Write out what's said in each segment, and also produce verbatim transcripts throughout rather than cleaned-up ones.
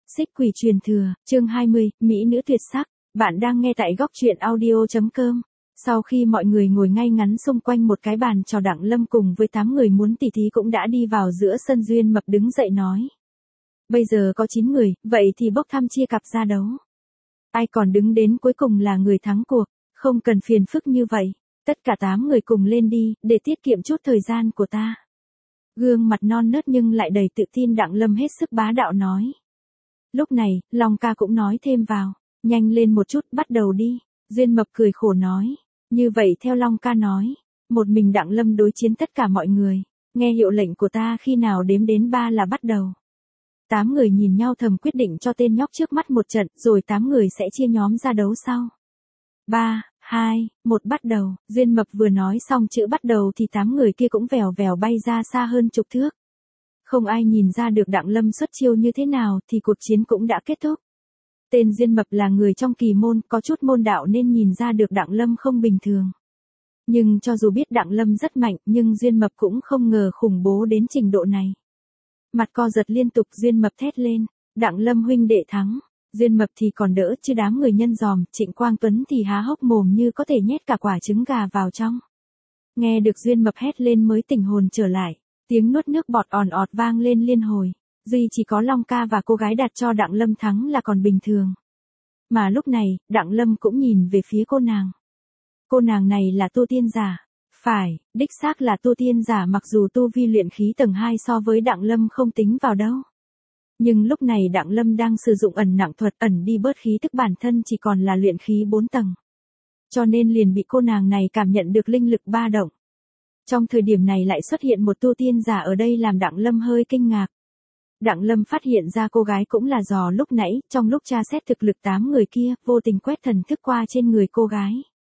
Xích quỷ truyền thừa, chương hai mươi, Mỹ nữ tuyệt sắc. Bạn đang nghe tại góc truyện audio.com. Sau khi mọi người ngồi ngay ngắn xung quanh một cái bàn trò, Đặng Lâm cùng với tám người muốn tỉ thí cũng đã đi vào giữa sân. Duyên Mập đứng dậy nói. Bây giờ có chín người, vậy thì bốc thăm chia cặp ra đấu. Ai còn đứng đến cuối cùng là người thắng cuộc, không cần phiền phức như vậy. Tất cả tám người cùng lên đi, để tiết kiệm chút thời gian của ta. Gương mặt non nớt nhưng lại đầy tự tin Đặng Lâm hết sức bá đạo nói. Lúc này, Long Ca cũng nói thêm vào, nhanh lên một chút, bắt đầu đi. Duyên Mập cười khổ nói, như vậy theo Long Ca nói, một mình Đặng Lâm đối chiến tất cả mọi người, nghe hiệu lệnh của ta, khi nào đếm đến ba là bắt đầu. Tám người nhìn nhau thầm quyết định cho tên nhóc trước mắt một trận, rồi tám người sẽ chia nhóm ra đấu sau. Ba, hai, một bắt đầu. Duyên Mập vừa nói xong chữ bắt đầu thì tám người kia cũng vèo vèo bay ra xa hơn chục thước. Không ai nhìn ra được Đặng Lâm xuất chiêu như thế nào thì cuộc chiến cũng đã kết thúc. Tên Duyên Mập là người trong kỳ môn, có chút môn đạo nên nhìn ra được Đặng Lâm không bình thường. Nhưng cho dù biết Đặng Lâm rất mạnh, nhưng Duyên Mập cũng không ngờ khủng bố đến trình độ này. Mặt co giật liên tục, Duyên Mập thét lên, Đặng Lâm huynh đệ thắng. Duyên Mập thì còn đỡ, chứ đám người nhân giòm, Trịnh Quang Tuấn thì há hốc mồm như có thể nhét cả quả trứng gà vào trong. Nghe được Duyên Mập hét lên mới tỉnh hồn trở lại. Tiếng nuốt nước bọt òn ọt vang lên liên hồi. Duy chỉ có Long Ca và cô gái đặt cho Đặng Lâm thắng là còn bình thường. Mà lúc này, Đặng Lâm cũng nhìn về phía cô nàng. Cô nàng này là tu tiên giả. Phải, đích xác là tu tiên giả, mặc dù tu vi luyện khí tầng hai so với Đặng Lâm không tính vào đâu. Nhưng lúc này Đặng Lâm đang sử dụng ẩn nặng thuật, ẩn đi bớt khí tức bản thân chỉ còn là luyện khí bốn tầng. Cho nên liền bị cô nàng này cảm nhận được linh lực ba động. Trong thời điểm này lại xuất hiện một tu tiên giả ở đây làm Đặng Lâm hơi kinh ngạc. Đặng Lâm phát hiện ra cô gái cũng là giò lúc nãy, trong lúc tra xét thực lực tám người kia, vô tình quét thần thức qua trên người cô gái.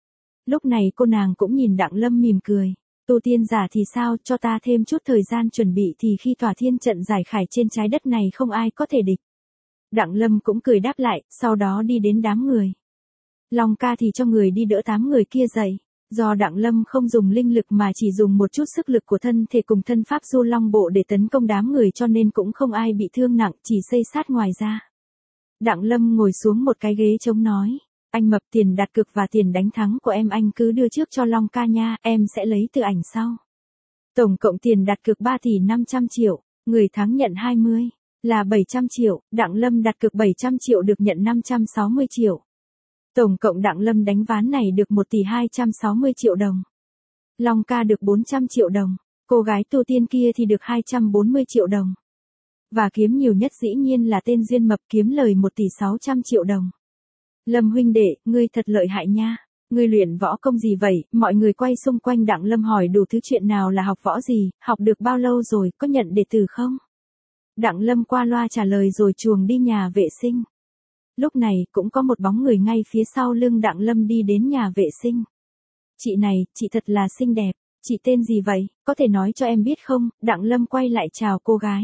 Lúc này cô nàng cũng nhìn Đặng Lâm mỉm cười. Tu tiên giả thì sao, cho ta thêm chút thời gian chuẩn bị thì khi tòa thiên trận giải khải trên trái đất này không ai có thể địch. Đặng Lâm cũng cười đáp lại, sau đó đi đến đám người. Long Ca thì cho người đi đỡ tám người kia dậy. Do Đặng Lâm không dùng linh lực mà chỉ dùng một chút sức lực của thân thể cùng thân pháp du long bộ để tấn công đám người, cho nên cũng không ai bị thương nặng, chỉ xây sát ngoài ra. Đặng Lâm ngồi xuống một cái ghế trống nói, anh Mập, tiền đặt cược và tiền đánh thắng của em anh cứ đưa trước cho Long Ca nha, em sẽ lấy từ ảnh sau. Tổng cộng tiền đặt cược ba tỷ năm trăm triệu, người thắng nhận hai mươi, là bảy trăm triệu, Đặng Lâm đặt cược bảy trăm triệu được nhận năm trăm sáu mươi triệu. Tổng cộng Đặng Lâm đánh ván này được một tỷ hai trăm sáu mươi triệu đồng. Long Ca được bốn trăm triệu đồng, cô gái tu tiên kia thì được hai trăm bốn mươi triệu đồng. Và kiếm nhiều nhất dĩ nhiên là tên Duyên Mập, kiếm lời một tỷ sáu trăm triệu đồng. Lâm huynh đệ, ngươi thật lợi hại nha. Ngươi luyện võ công gì vậy? Mọi người quay xung quanh Đặng Lâm hỏi đủ thứ chuyện, nào là học võ gì, học được bao lâu rồi, có nhận đệ tử không? Đặng Lâm qua loa trả lời rồi chuồng đi nhà vệ sinh. Lúc này, cũng có một bóng người ngay phía sau lưng Đặng Lâm đi đến nhà vệ sinh. Chị này, chị thật là xinh đẹp. Chị tên gì vậy, có thể nói cho em biết không? Đặng Lâm quay lại chào cô gái.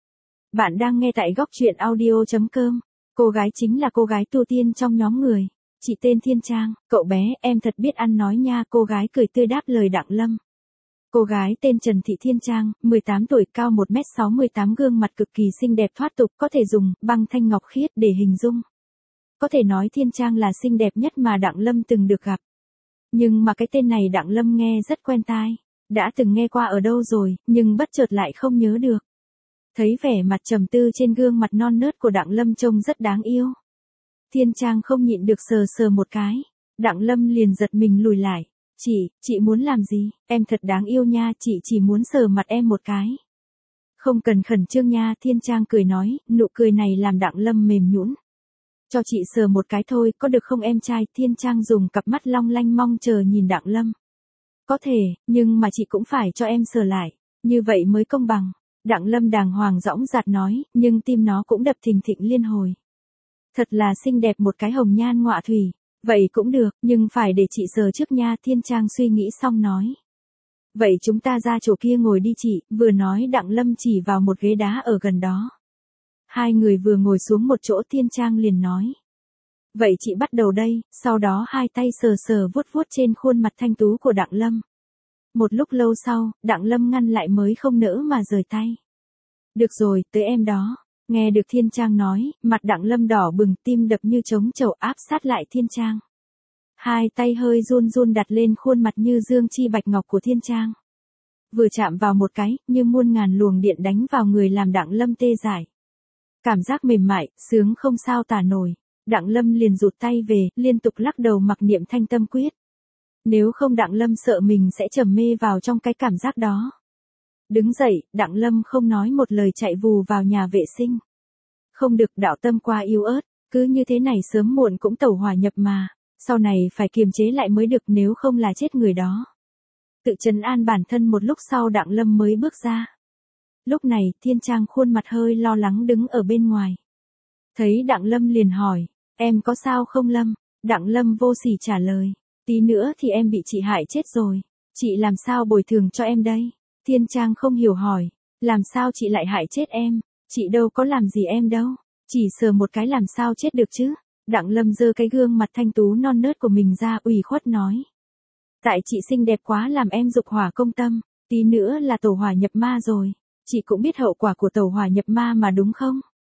Bạn đang nghe tại góc truyện audio.com. Cô gái chính là cô gái tu tiên trong nhóm người. Chị tên Thiên Trang. Cậu bé, em thật biết ăn nói nha. Cô gái cười tươi đáp lời Đặng Lâm. Cô gái tên Trần Thị Thiên Trang, mười tám tuổi, cao một mét sáu mươi tám, gương mặt cực kỳ xinh đẹp thoát tục, có thể dùng băng thanh ngọc khiết để hình dung. Có thể nói Thiên Trang là xinh đẹp nhất mà Đặng Lâm từng được gặp. Nhưng mà cái tên này Đặng Lâm nghe rất quen tai. Đã từng nghe qua ở đâu rồi, nhưng bất chợt lại không nhớ được. Thấy vẻ mặt trầm tư trên gương mặt non nớt của Đặng Lâm trông rất đáng yêu. Thiên Trang không nhịn được sờ sờ một cái. Đặng Lâm liền giật mình lùi lại. Chị, chị muốn làm gì? Em thật đáng yêu nha, chị chỉ muốn sờ mặt em một cái. Không cần khẩn trương nha, Thiên Trang cười nói, nụ cười này làm Đặng Lâm mềm nhũn. Cho chị sờ một cái thôi, có được không em trai? Thiên Trang dùng cặp mắt long lanh mong chờ nhìn Đặng Lâm. Có thể, nhưng mà chị cũng phải cho em sờ lại. Như vậy mới công bằng. Đặng Lâm đàng hoàng dõng dạc nói, nhưng tim nó cũng đập thình thịch liên hồi. Thật là xinh đẹp, một cái hồng nhan ngọa thủy. Vậy cũng được, nhưng phải để chị sờ trước nha, Thiên Trang suy nghĩ xong nói. Vậy chúng ta ra chỗ kia ngồi đi chị, vừa nói Đặng Lâm chỉ vào một ghế đá ở gần đó. Hai người vừa ngồi xuống một chỗ, Thiên Trang liền nói. Vậy chị bắt đầu đây, sau đó hai tay sờ sờ vuốt vuốt trên khuôn mặt thanh tú của Đặng Lâm. Một lúc lâu sau, Đặng Lâm ngăn lại mới không nỡ mà rời tay. Được rồi, tới em đó. Nghe được Thiên Trang nói, mặt Đặng Lâm đỏ bừng, tim đập như trống trầu áp sát lại Thiên Trang. Hai tay hơi run run đặt lên khuôn mặt như dương chi bạch ngọc của Thiên Trang. Vừa chạm vào một cái, như muôn ngàn luồng điện đánh vào người làm Đặng Lâm tê dại. Cảm giác mềm mại, sướng không sao tả nổi. Đặng Lâm liền rụt tay về, liên tục lắc đầu mặc niệm thanh tâm quyết. Nếu không Đặng Lâm sợ mình sẽ trầm mê vào trong cái cảm giác đó. Đứng dậy, Đặng Lâm không nói một lời chạy vù vào nhà vệ sinh. Không được, đạo tâm qua yếu ớt, cứ như thế này sớm muộn cũng tẩu hỏa nhập mà, sau này phải kiềm chế lại mới được, nếu không là chết người đó. Tự trấn an bản thân một lúc sau Đặng Lâm mới bước ra. Lúc này, Thiên Trang khuôn mặt hơi lo lắng đứng ở bên ngoài. Thấy Đặng Lâm liền hỏi, em có sao không Lâm? Đặng Lâm vô sỉ trả lời, tí nữa thì em bị chị hại chết rồi, chị làm sao bồi thường cho em đây? Thiên Trang không hiểu hỏi, làm sao chị lại hại chết em, chị đâu có làm gì em đâu, chỉ sờ một cái làm sao chết được chứ? Đặng Lâm giơ cái gương mặt thanh tú non nớt của mình ra ủy khuất nói. Tại chị xinh đẹp quá làm em dục hỏa công tâm, tí nữa là tẩu hỏa nhập ma rồi, chị cũng biết hậu quả của tẩu hỏa nhập ma mà đúng không?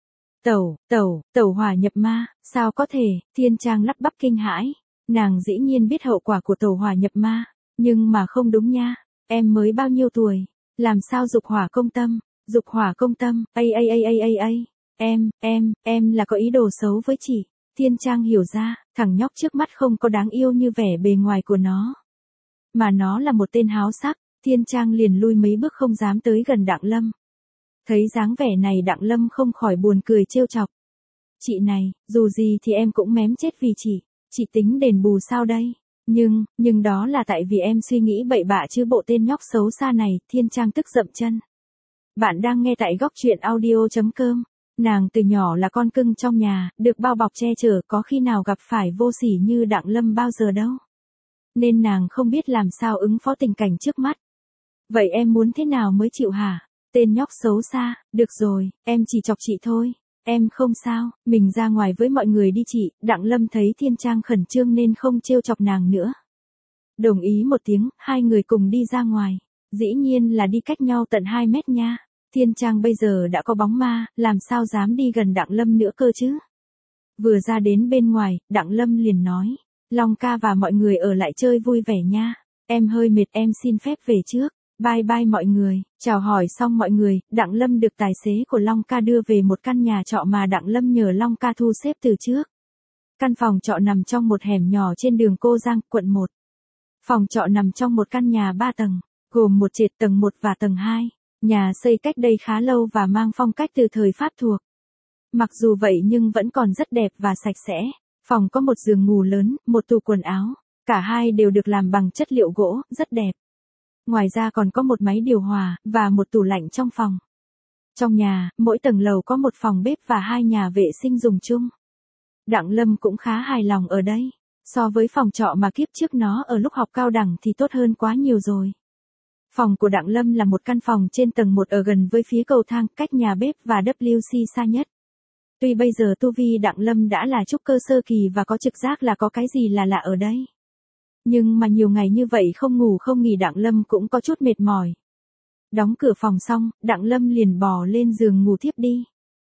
Tẩu, tẩu, tẩu hỏa nhập ma, sao có thể? Thiên Trang lắp bắp kinh hãi, nàng dĩ nhiên biết hậu quả của tẩu hỏa nhập ma, nhưng mà không đúng nha, em mới bao nhiêu tuổi, làm sao dục hỏa công tâm, dục hỏa công tâm, ai ai ai ai ai ai, em, em, em là có ý đồ xấu với chị. Thiên Trang hiểu ra, thằng nhóc trước mắt không có đáng yêu như vẻ bề ngoài của nó, mà nó là một tên háo sắc. Thiên Trang liền lui mấy bước không dám tới gần Đặng Lâm. Thấy dáng vẻ này Đặng Lâm không khỏi buồn cười trêu chọc. Chị này, dù gì thì em cũng mém chết vì chị, chị tính đền bù sao đây? Nhưng, nhưng đó là tại vì em suy nghĩ bậy bạ chứ bộ tên nhóc xấu xa này. Thiên Trang tức dậm chân. Bạn đang nghe tại góc truyện audio chấm com. Nàng từ nhỏ là con cưng trong nhà, được bao bọc che chở, có khi nào gặp phải vô sỉ như Đặng Lâm bao giờ đâu. Nên nàng không biết làm sao ứng phó tình cảnh trước mắt. Vậy em muốn thế nào mới chịu hả? Tên nhóc xấu xa, được rồi, em chỉ chọc chị thôi. Em không sao, mình ra ngoài với mọi người đi chị. Đặng Lâm thấy Thiên Trang khẩn trương nên không trêu chọc nàng nữa. Đồng ý một tiếng, hai người cùng đi ra ngoài. Dĩ nhiên là đi cách nhau tận hai mét nha. Thiên Trang bây giờ đã có bóng ma, làm sao dám đi gần Đặng Lâm nữa cơ chứ? Vừa ra đến bên ngoài, Đặng Lâm liền nói. Long ca và mọi người ở lại chơi vui vẻ nha. Em hơi mệt, em xin phép về trước. Bye bye mọi người. Chào hỏi xong mọi người, Đặng Lâm được tài xế của Long ca đưa về một căn nhà trọ mà Đặng Lâm nhờ Long ca thu xếp từ trước. Căn phòng trọ nằm trong một hẻm nhỏ trên đường Cô Giang, quận một. Phòng trọ nằm trong một căn nhà ba tầng, gồm một trệt, tầng một và tầng hai. Nhà xây cách đây khá lâu và mang phong cách từ thời Pháp thuộc. Mặc dù vậy nhưng vẫn còn rất đẹp và sạch sẽ. Phòng có một giường ngủ lớn, một tủ quần áo. Cả hai đều được làm bằng chất liệu gỗ, rất đẹp. Ngoài ra còn có một máy điều hòa, và một tủ lạnh trong phòng. Trong nhà, mỗi tầng lầu có một phòng bếp và hai nhà vệ sinh dùng chung. Đặng Lâm cũng khá hài lòng ở đây. So với phòng trọ mà kiếp trước nó ở lúc học cao đẳng thì tốt hơn quá nhiều rồi. Phòng của Đặng Lâm là một căn phòng trên tầng một ở gần với phía cầu thang, cách nhà bếp và vê kép xê xa nhất. Tuy bây giờ tu vi Đặng Lâm đã là trúc cơ sơ kỳ và có trực giác là có cái gì là lạ ở đây. Nhưng mà nhiều ngày như vậy không ngủ không nghỉ Đặng Lâm cũng có chút mệt mỏi. Đóng cửa phòng xong, Đặng Lâm liền bò lên giường ngủ thiếp đi.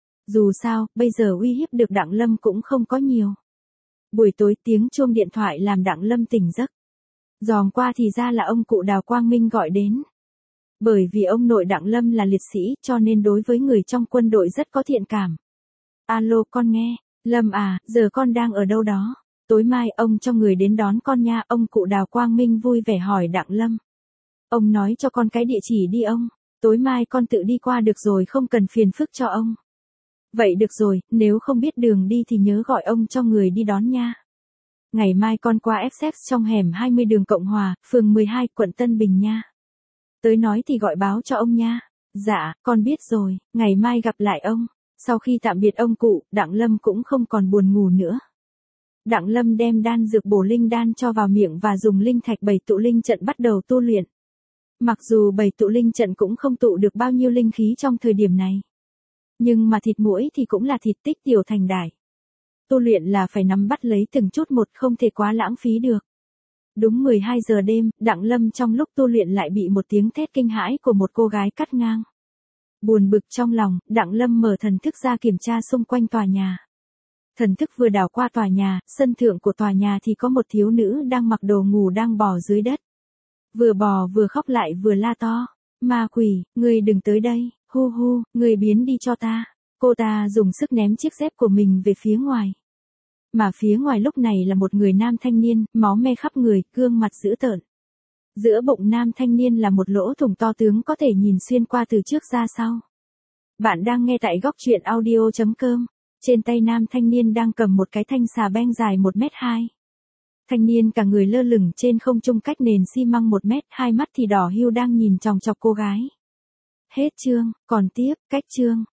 Dù sao, bây giờ uy hiếp được Đặng Lâm cũng không có nhiều. Buổi tối tiếng chuông điện thoại làm Đặng Lâm tỉnh giấc. Dòm qua thì ra là ông cụ Đào Quang Minh gọi đến. Bởi vì ông nội Đặng Lâm là liệt sĩ cho nên đối với người trong quân đội rất có thiện cảm. Alo con nghe, Lâm à, giờ con đang ở đâu đó? Tối mai ông cho người đến đón con nha. Ông cụ Đào Quang Minh vui vẻ hỏi Đặng Lâm. Ông nói cho con cái địa chỉ đi ông. Tối mai con tự đi qua được rồi, không cần phiền phức cho ông. Vậy được rồi, nếu không biết đường đi thì nhớ gọi ông cho người đi đón nha. Ngày mai con qua Essex trong hẻm hai mươi đường Cộng Hòa, phường mười hai, quận Tân Bình nha. Tới nói thì gọi báo cho ông nha. Dạ, con biết rồi, ngày mai gặp lại ông. Sau khi tạm biệt ông cụ, Đặng Lâm cũng không còn buồn ngủ nữa. Đặng Lâm đem đan dược bổ linh đan cho vào miệng và dùng linh thạch bảy tụ linh trận bắt đầu tu luyện. Mặc dù bảy tụ linh trận cũng không tụ được bao nhiêu linh khí trong thời điểm này. Nhưng mà thịt muỗi thì cũng là thịt tích tiểu thành đại. Tu luyện là phải nắm bắt lấy từng chút một, không thể quá lãng phí được. Đúng mười hai giờ đêm, Đặng Lâm trong lúc tu luyện lại bị một tiếng thét kinh hãi của một cô gái cắt ngang. Buồn bực trong lòng, Đặng Lâm mở thần thức ra kiểm tra xung quanh tòa nhà. Thần thức vừa đảo qua tòa nhà, sân thượng của tòa nhà thì có một thiếu nữ đang mặc đồ ngủ đang bò dưới đất. Vừa bò vừa khóc lại vừa la to. Ma quỷ, ngươi đừng tới đây, hu hu, ngươi biến đi cho ta. Cô ta dùng sức ném chiếc dép của mình về phía ngoài. Mà phía ngoài lúc này là một người nam thanh niên, máu me khắp người, gương mặt dữ tợn. Giữa bụng nam thanh niên là một lỗ thủng to tướng có thể nhìn xuyên qua từ trước ra sau. Bạn đang nghe tại góc truyện audio chấm com. Trên tay nam thanh niên đang cầm một cái thanh xà beng dài một mét hai. Thanh niên cả người lơ lửng trên không trung cách nền xi măng một mét, hai mắt thì đỏ hiu đang nhìn chòng chọc cô gái. Hết chương, còn tiếp, cách chương.